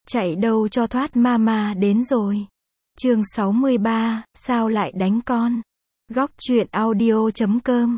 Chạy đâu cho thoát, mama đến rồi. Chương 63, sao lại đánh con? Góc truyện audio.com.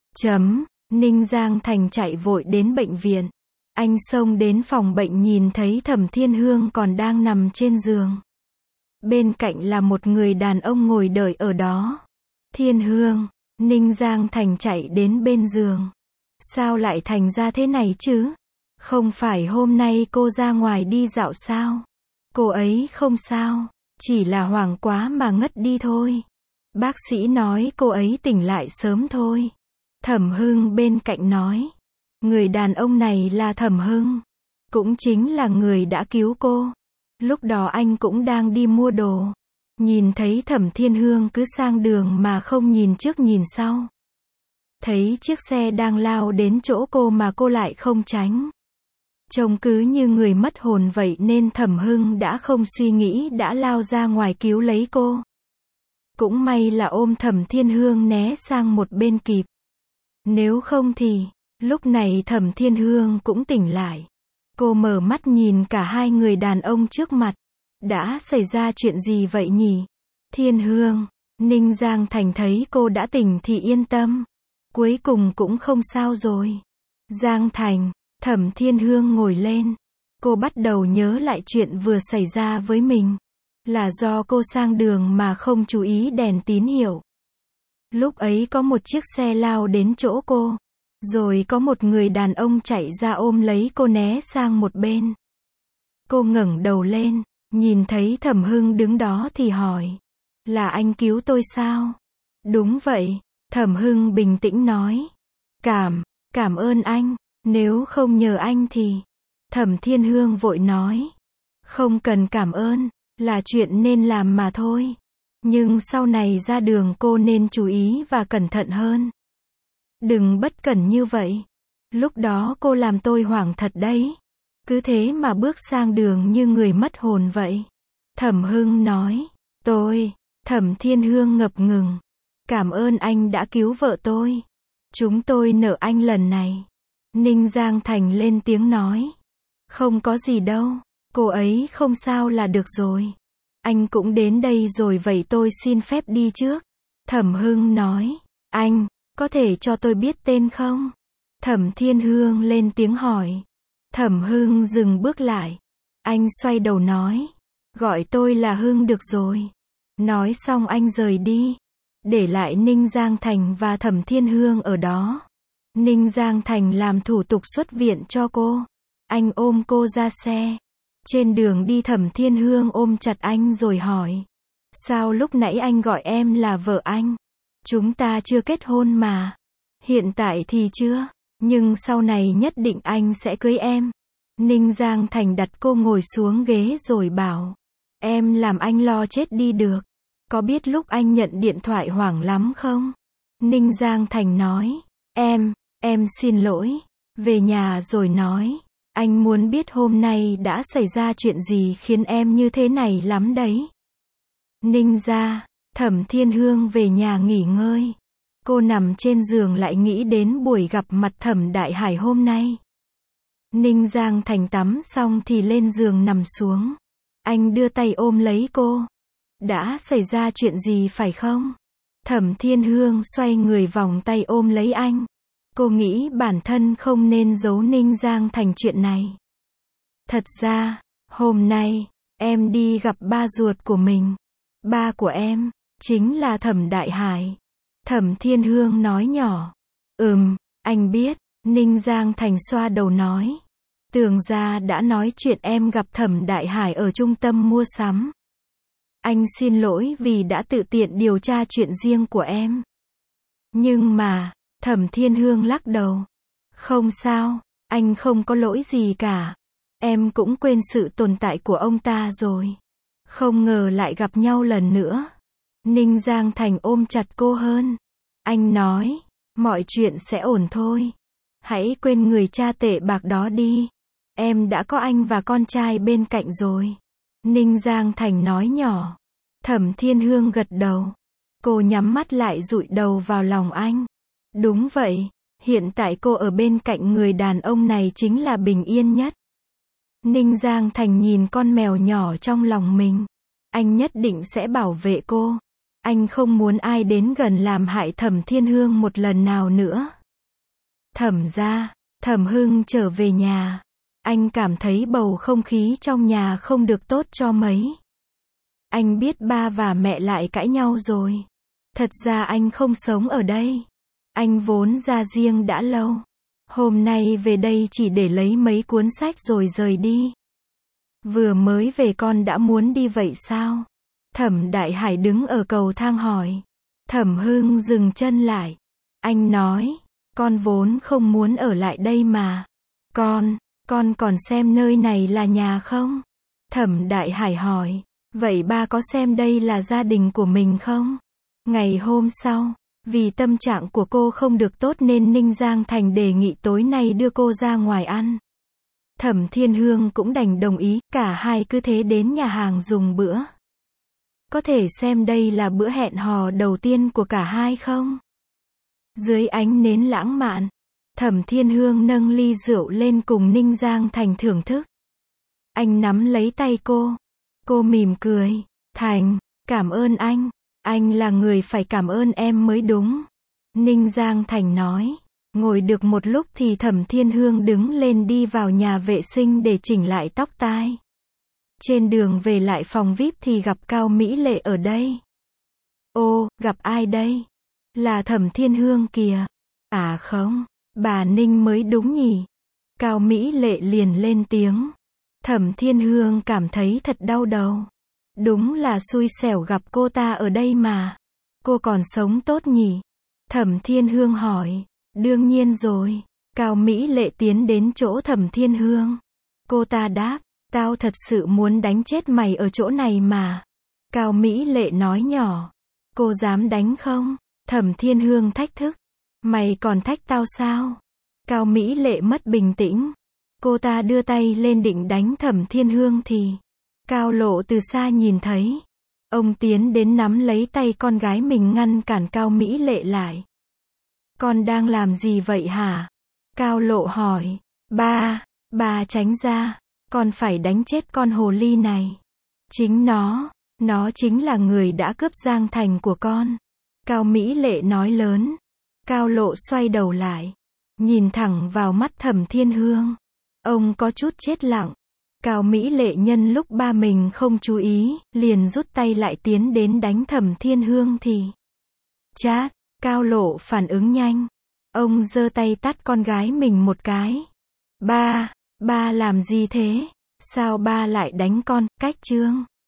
Ninh Giang Thành chạy vội đến bệnh viện. Anh xông đến phòng bệnh nhìn thấy Thẩm Thiên Hương còn đang nằm trên giường. Bên cạnh là một người đàn ông ngồi đợi ở đó. Thiên Hương, Ninh Giang Thành chạy đến bên giường. Sao lại thành ra thế này chứ? Không phải hôm nay cô ra ngoài đi dạo sao? Cô ấy không sao, chỉ là hoảng quá mà ngất đi thôi. Bác sĩ nói cô ấy tỉnh lại sớm thôi. Thẩm Hưng bên cạnh nói. Người đàn ông này là Thẩm Hưng, cũng chính là người đã cứu cô. Lúc đó anh cũng đang đi mua đồ. Nhìn thấy Thẩm Thiên Hương cứ sang đường mà không nhìn trước nhìn sau. Thấy chiếc xe đang lao đến chỗ cô mà cô lại không tránh. Trông cứ như người mất hồn vậy nên Thẩm Hưng đã không suy nghĩ đã lao ra ngoài cứu lấy cô. Cũng may là ôm Thẩm Thiên Hương né sang một bên kịp. Nếu không thì, lúc này Thẩm Thiên Hương cũng tỉnh lại. Cô mở mắt nhìn cả hai người đàn ông trước mặt. Đã xảy ra chuyện gì vậy nhỉ? Thiên Hương, Ninh Giang Thành thấy cô đã tỉnh thì yên tâm. Cuối cùng cũng không sao rồi. Giang Thành, Thẩm Thiên Hương ngồi lên. Cô bắt đầu nhớ lại chuyện vừa xảy ra với mình. Là do cô sang đường mà không chú ý đèn tín hiệu. Lúc ấy có một chiếc xe lao đến chỗ cô. Rồi có một người đàn ông chạy ra ôm lấy cô né sang một bên. Cô ngẩng đầu lên, nhìn thấy Thẩm Hưng đứng đó thì hỏi. Là anh cứu tôi sao? Đúng vậy, Thẩm Hưng bình tĩnh nói. Cảm ơn anh, nếu không nhờ anh thì... Thẩm Thiên Hương vội nói. Không cần cảm ơn, là chuyện nên làm mà thôi. Nhưng sau này ra đường cô nên chú ý và cẩn thận hơn. Đừng bất cẩn như vậy. Lúc đó cô làm tôi hoảng thật đấy. Cứ thế mà bước sang đường như người mất hồn vậy. Thẩm Hưng nói. Thẩm Thiên Hương ngập ngừng. Cảm ơn anh đã cứu vợ tôi. Chúng tôi nợ anh lần này. Ninh Giang Thành lên tiếng nói. Không có gì đâu. Cô ấy không sao là được rồi. Anh cũng đến đây rồi vậy tôi xin phép đi trước. Thẩm Hưng nói. Anh, có thể cho tôi biết tên không? Thẩm Thiên Hương lên tiếng hỏi. Thẩm Hưng dừng bước lại. Anh xoay đầu nói. Gọi tôi là Hưng được rồi. Nói xong anh rời đi. Để lại Ninh Giang Thành và Thẩm Thiên Hương ở đó. Ninh Giang Thành làm thủ tục xuất viện cho cô. Anh ôm cô ra xe. Trên đường đi Thẩm Thiên Hương ôm chặt anh rồi hỏi. Sao lúc nãy anh gọi em là vợ anh? Chúng ta chưa kết hôn mà. Hiện tại thì chưa, nhưng sau này nhất định anh sẽ cưới em. Ninh Giang Thành đặt cô ngồi xuống ghế rồi bảo. Em làm anh lo chết đi được. Có biết lúc anh nhận điện thoại hoảng lắm không? Ninh Giang Thành nói. Em xin lỗi. Về nhà rồi nói. Anh muốn biết hôm nay đã xảy ra chuyện gì khiến em như thế này lắm đấy. Ninh ra, Thẩm Thiên Hương về nhà nghỉ ngơi. Cô nằm trên giường lại nghĩ đến buổi gặp mặt Thẩm Đại Hải hôm nay. Ninh Giang Thành tắm xong thì lên giường nằm xuống. Anh đưa tay ôm lấy cô. Đã xảy ra chuyện gì phải không? Thẩm Thiên Hương xoay người vòng tay ôm lấy anh. Cô nghĩ bản thân không nên giấu Ninh Giang Thành chuyện này. Thật ra, hôm nay, em đi gặp ba ruột của mình. Ba của em, chính là Thẩm Đại Hải. Thẩm Thiên Hương nói nhỏ. Anh biết, Ninh Giang Thành xoa đầu nói. Tưởng ra đã nói chuyện em gặp Thẩm Đại Hải ở trung tâm mua sắm. Anh xin lỗi vì đã tự tiện điều tra chuyện riêng của em. Nhưng mà, Thẩm Thiên Hương lắc đầu. Không sao, anh không có lỗi gì cả. Em cũng quên sự tồn tại của ông ta rồi. Không ngờ lại gặp nhau lần nữa. Ninh Giang Thành ôm chặt cô hơn. Anh nói, mọi chuyện sẽ ổn thôi. Hãy quên người cha tệ bạc đó đi. Em đã có anh và con trai bên cạnh rồi. Ninh Giang Thành nói nhỏ. Thẩm Thiên Hương gật đầu. Cô nhắm mắt lại dụi đầu vào lòng anh. Đúng vậy, hiện tại cô ở bên cạnh người đàn ông này chính là bình yên nhất. Ninh Giang Thành nhìn con mèo nhỏ trong lòng mình. Anh nhất định sẽ bảo vệ cô. Anh không muốn ai đến gần làm hại Thẩm Thiên Hương một lần nào nữa. Thẩm gia, Thẩm Hưng trở về nhà. Anh cảm thấy bầu không khí trong nhà không được tốt cho mấy. Anh biết ba và mẹ lại cãi nhau rồi. Thật ra anh không sống ở đây. Anh vốn ra riêng đã lâu. Hôm nay về đây chỉ để lấy mấy cuốn sách rồi rời đi. Vừa mới về con đã muốn đi vậy sao? Thẩm Đại Hải đứng ở cầu thang hỏi. Thẩm Hưng dừng chân lại. Anh nói, con vốn không muốn ở lại đây mà. Con còn xem nơi này là nhà không? Thẩm Đại Hải hỏi. Vậy ba có xem đây là gia đình của mình không? Ngày hôm sau, vì tâm trạng của cô không được tốt nên Ninh Giang Thành đề nghị tối nay đưa cô ra ngoài ăn. Thẩm Thiên Hương cũng đành đồng ý, cả hai cứ thế đến nhà hàng dùng bữa. Có thể xem đây là bữa hẹn hò đầu tiên của cả hai không? Dưới ánh nến lãng mạn, Thẩm Thiên Hương nâng ly rượu lên cùng Ninh Giang Thành thưởng thức. Anh nắm lấy tay cô. Cô mỉm cười. Thành, cảm ơn anh là người phải cảm ơn em mới đúng. Ninh Giang Thành nói. Ngồi được một lúc thì Thẩm Thiên Hương đứng lên đi vào nhà vệ sinh để chỉnh lại tóc tai. Trên đường về lại phòng VIP thì gặp Cao Mỹ Lệ ở đây. Ô, gặp ai đây? Là Thẩm Thiên Hương kìa. À không, bà Ninh mới đúng nhỉ. Cao Mỹ Lệ liền lên tiếng. Thẩm Thiên Hương cảm thấy thật đau đầu. Đúng là xui xẻo gặp cô ta ở đây mà. Cô còn sống tốt nhỉ? Thẩm Thiên Hương hỏi. Đương nhiên rồi. Cao Mỹ Lệ tiến đến chỗ Thẩm Thiên Hương. Cô ta đáp. Tao thật sự muốn đánh chết mày ở chỗ này mà. Cao Mỹ Lệ nói nhỏ. Cô dám đánh không? Thẩm Thiên Hương thách thức. Mày còn thách tao sao? Cao Mỹ Lệ mất bình tĩnh. Cô ta đưa tay lên định đánh Thẩm Thiên Hương thì Cao Lộ từ xa nhìn thấy. Ông tiến đến nắm lấy tay con gái mình ngăn cản Cao Mỹ Lệ lại. Con đang làm gì vậy hả? Cao Lộ hỏi. Ba tránh ra. Con phải đánh chết con hồ ly này. Chính nó chính là người đã cướp Giang Thành của con. Cao Mỹ Lệ nói lớn. Cao Lộ xoay đầu lại. Nhìn thẳng vào mắt Thẩm Thiên Hương. Ông có chút chết lặng. Cao Mỹ Lệ nhân lúc ba mình không chú ý, liền rút tay lại tiến đến đánh Thẩm Thiên Hương thì chát, Cao Lộ phản ứng nhanh. Ông giơ tay tát con gái mình một cái. Ba làm gì thế? Sao ba lại đánh con? Cách chương